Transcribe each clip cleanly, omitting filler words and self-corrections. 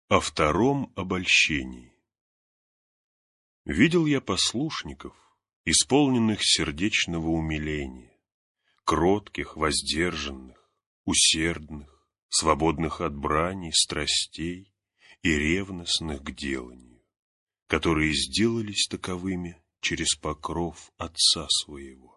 О втором обольщении. Видел я послушников, исполненных сердечного умиления, кротких, воздержанных, усердных, свободных от брани, страстей и ревностных к деланию, которые сделались таковыми через покров Отца Своего.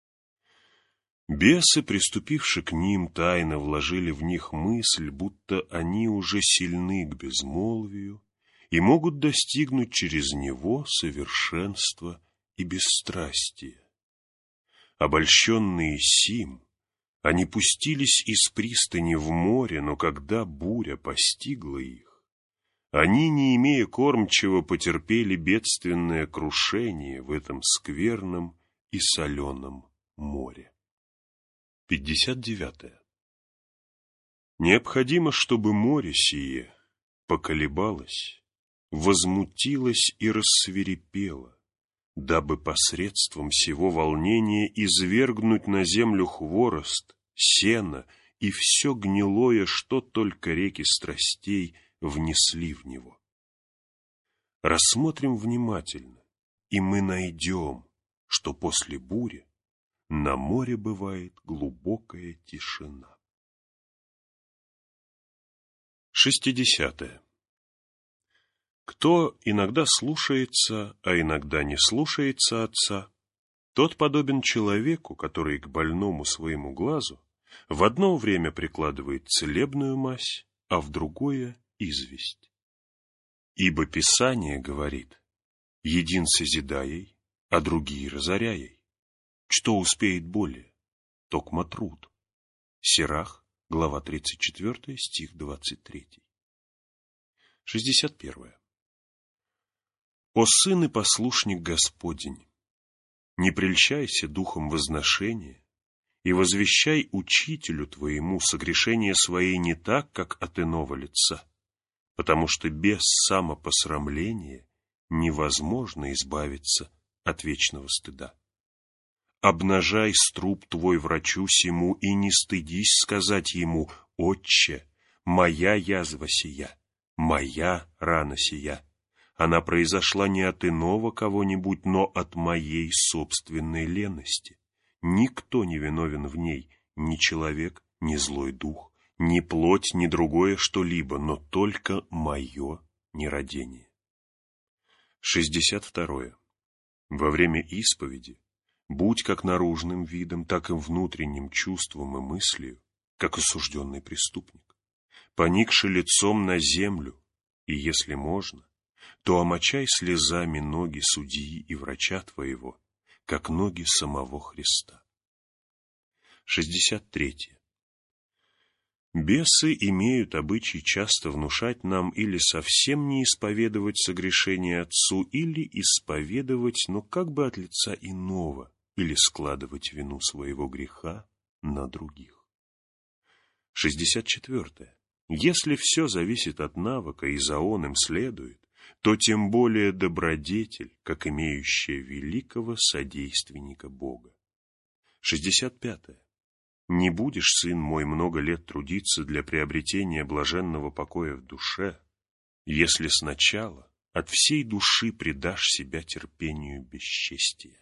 Бесы, приступивши к ним, тайно вложили в них мысль, будто они уже сильны к безмолвию и могут достигнуть через него совершенства и бесстрастия. Обольщенные сим, они пустились из пристани в море, но когда буря постигла их, они, не имея кормчего, потерпели бедственное крушение в этом скверном и соленом море. 59. Необходимо, чтобы море сие поколебалось, возмутилось и рассвирепело, дабы посредством сего волнения извергнуть на землю хворост, сено и все гнилое, что только реки страстей внесли в него. Рассмотрим внимательно, и мы найдем, что после бури на море бывает глубокая тишина. 60. Кто иногда слушается, а иногда не слушается Отца, тот подобен человеку, который к больному своему глазу в одно время прикладывает целебную мазь, а в другое — известь. Ибо Писание говорит: един созидаяй, а другие разоряй. Что успеет более? Токма труд. Сирах, глава 34, стих 23. 61. О сын и послушник Господень, не прельщайся духом возношения и возвещай учителю твоему согрешения свои не так, как от иного лица, потому что без самопосрамления невозможно избавиться от вечного стыда. Обнажай струп твой врачу сему и не стыдись сказать ему: «Отче, моя язва сия, моя рана сия, она произошла не от иного кого-нибудь, но от моей собственной лености. Никто не виновен в ней, ни человек, ни злой дух, ни плоть, ни другое что-либо, но только мое нерадение». 62. Во время исповеди будь как наружным видом, так и внутренним чувством и мыслью, как осужденный преступник, поникши лицом на землю, и, если можно, то омочай слезами ноги судьи и врача твоего, как ноги самого Христа. 63. Бесы имеют обычай часто внушать нам или совсем не исповедовать согрешение Отцу, или исповедовать, но как бы от лица иного, или складывать вину своего греха на других. 64. Если все зависит от навыка и за он им следует, то тем более добродетель, как имеющая великого содейственника Бога. 65. Не будешь, сын мой, много лет трудиться для приобретения блаженного покоя в душе, если сначала от всей души предашь себя терпению бесчестия.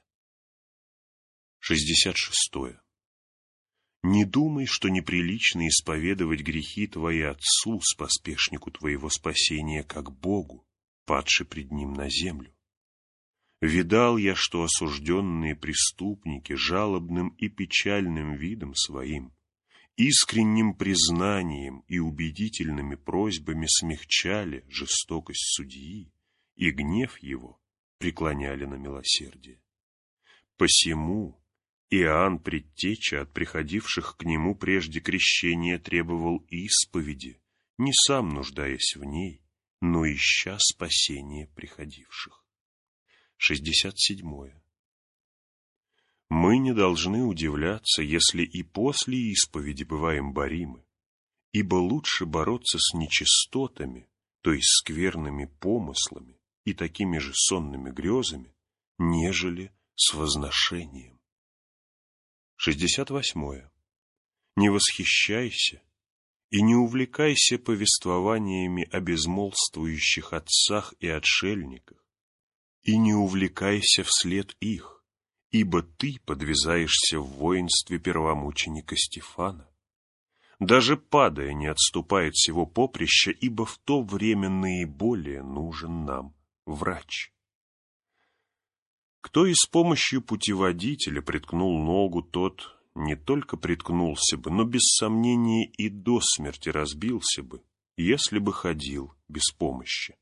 66. Не думай, что неприлично исповедовать грехи твои Отцу, споспешнику твоего спасения, как Богу, падши пред Ним на землю. Видал я, что осужденные преступники жалобным и печальным видом своим, искренним признанием и убедительными просьбами смягчали жестокость судьи и гнев его преклоняли на милосердие. Посему Иоанн, предтеча от приходивших к нему прежде крещения, требовал исповеди, не сам нуждаясь в ней, но ища спасения приходивших. 67. Мы не должны удивляться, если и после исповеди бываем боримы, ибо лучше бороться с нечистотами, то есть скверными помыслами и такими же сонными грезами, нежели с возношением. 68. Не восхищайся И не увлекайся повествованиями о безмолвствующих отцах и отшельниках, и не увлекайся вслед их, ибо ты подвязаешься в воинстве первомученика Стефана. Даже падая не отступает сего поприща, ибо в то время наиболее нужен нам врач. Кто и с помощью путеводителя приткнул ногу, тот не только приткнулся бы, но без сомнения и до смерти разбился бы, если бы ходил без помощи.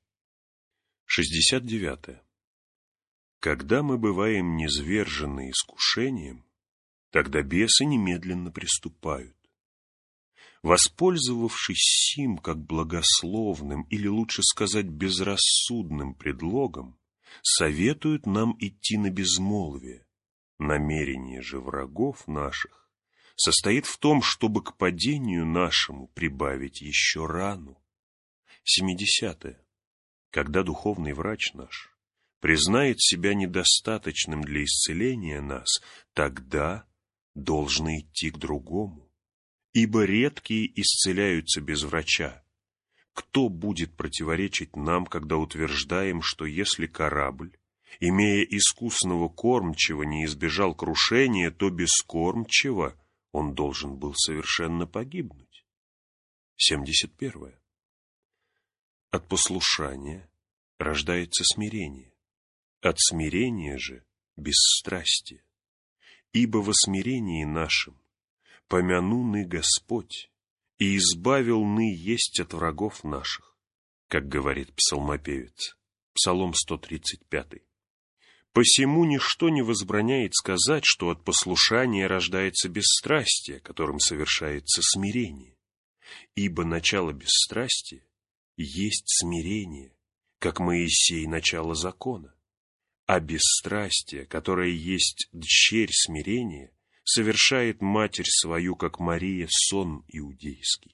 69. Когда мы бываем низвержены искушением, тогда бесы немедленно приступают. Воспользовавшись сим как благословным, или лучше сказать безрассудным предлогом, советуют нам идти на безмолвие. Намерение же врагов наших состоит в том, чтобы к падению нашему прибавить еще рану. 70. Когда духовный врач наш признает себя недостаточным для исцеления нас, тогда должно идти к другому, ибо редкие исцеляются без врача. Кто будет противоречить нам, когда утверждаем, что если корабль, имея искусного кормчего, не избежал крушения, то без кормчего он должен был совершенно погибнуть? 71. От послушания рождается смирение, от смирения же бесстрастие. Ибо во смирении нашем помяну ны Господь, и избавил ны есть от врагов наших, как говорит псалмопевец, Псалом 135. Посему ничто не возбраняет сказать, что от послушания рождается бесстрастие, которым совершается смирение. Ибо начало бесстрастия есть смирение, как Моисей начало закона. А бесстрастие, которое есть дщерь смирения, совершает матерь свою, как Мария, сон иудейский.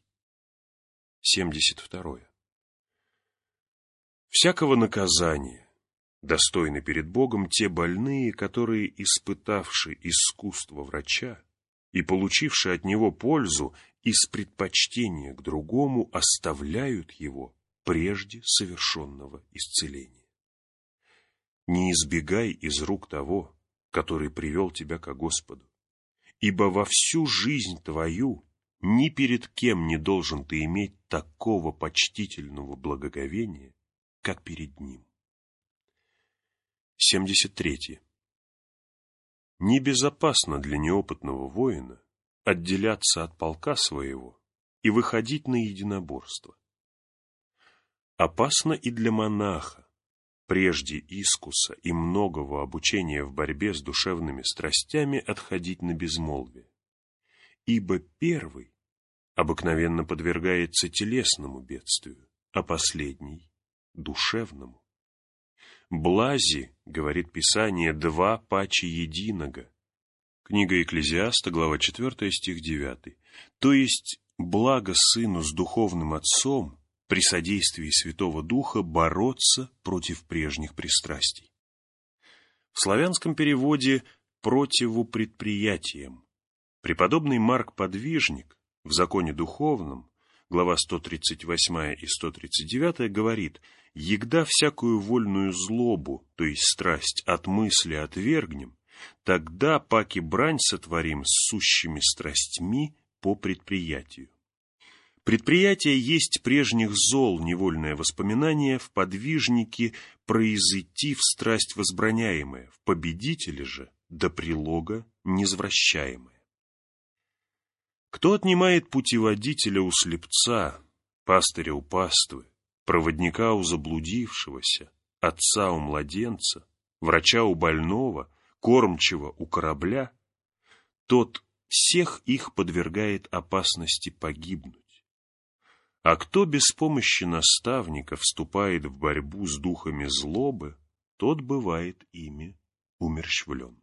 72. Всякого наказания достойны перед Богом те больные, которые, испытавши искусство врача и получивши от него пользу, из предпочтения к другому оставляют его прежде совершенного исцеления. Не избегай из рук того, который привел тебя ко Господу, ибо во всю жизнь твою ни перед кем не должен ты иметь такого почтительного благоговения, как перед Ним. 73. Небезопасно для неопытного воина отделяться от полка своего и выходить на единоборство. Опасно и для монаха, прежде искуса и многого обучения в борьбе с душевными страстями, отходить на безмолвие. Ибо первый обыкновенно подвергается телесному бедствию, а последний — душевному. Блази, говорит Писание, два паче единого. Книга Экклезиаста, глава 4, стих 9. То есть благо сыну с духовным отцом при содействии Святого Духа бороться против прежних пристрастий. В славянском переводе «противопредприятием» преподобный Марк Подвижник в «Законе духовном», глава 138 и 139, говорит: «Егда всякую вольную злобу, то есть страсть, от мысли отвергнем, тогда паки брань сотворим с сущими страстьми по предприятию». Предприятие есть прежних зол, невольное воспоминание, в подвижнике произойти в страсть возбраняемая, в победителе же до прилога низвращаемая. Кто отнимает путеводителя у слепца, пастыря у паствы, проводника у заблудившегося, отца у младенца, врача у больного, кормчего у корабля, тот всех их подвергает опасности погибнуть. А кто без помощи наставника вступает в борьбу с духами злобы, тот бывает ими умерщвлен.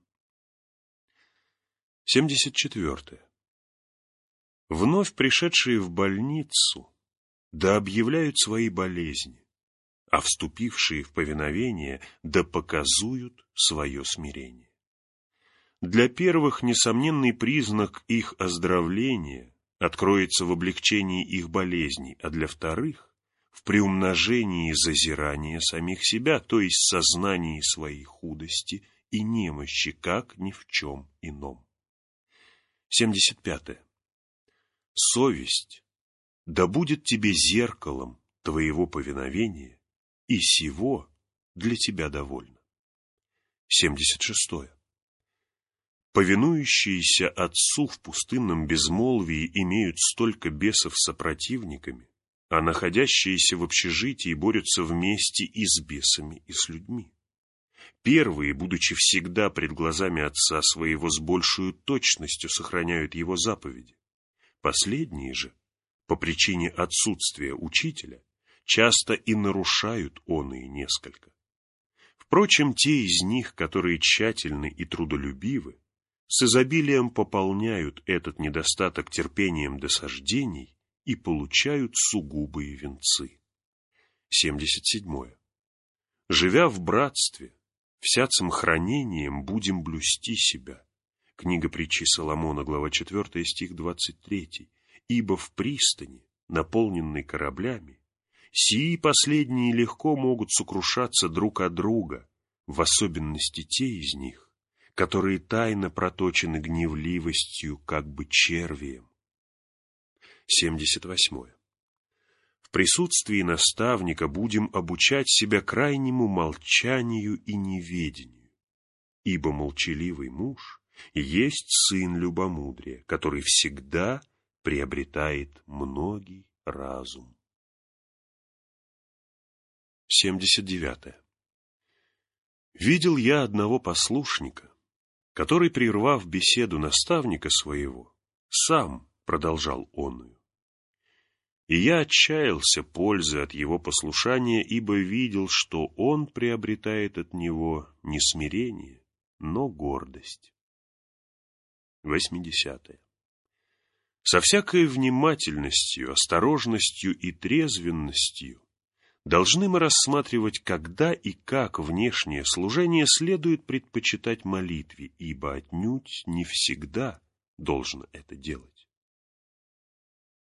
74. Вновь пришедшие в больницу да объявляют свои болезни, а вступившие в повиновение да показуют свое смирение. Для первых несомненный признак их оздоровления откроется в облегчении их болезней, а для вторых — в приумножении зазирания самих себя, то есть сознании своей худости и немощи, как ни в чем ином. 75. Совесть да будет тебе зеркалом твоего повиновения, и сего для тебя довольно. 76. Повинующиеся Отцу в пустынном безмолвии имеют столько бесов сопротивниками, а находящиеся в общежитии борются вместе и с бесами, и с людьми. Первые, будучи всегда пред глазами Отца своего, с большей точностью сохраняют Его заповеди. Последние же, по причине отсутствия учителя, часто и нарушают оные несколько. Впрочем, те из них, которые тщательны и трудолюбивы, с изобилием пополняют этот недостаток терпением досаждений и получают сугубые венцы. 77. Живя в братстве, всяцем хранением будем блюсти себя. Книга притчи Соломона, глава 4, стих 23. Ибо в пристани, наполненной кораблями, сии последние легко могут сокрушаться друг от друга, в особенности те из них, которые тайно проточены гневливостью, как бы червием. 78. В присутствии наставника будем обучать себя крайнему молчанию и неведению, ибо молчаливый муж есть сын любомудрия, который всегда приобретает многий разум. 79. Видел я одного послушника, который, прервав беседу наставника своего, сам продолжал оную. И я отчаялся пользы от его послушания, ибо видел, что он приобретает от него не смирение, но гордость. 80. Со всякой внимательностью, осторожностью и трезвенностью должны мы рассматривать, когда и как внешнее служение следует предпочитать молитве, ибо отнюдь не всегда должно это делать.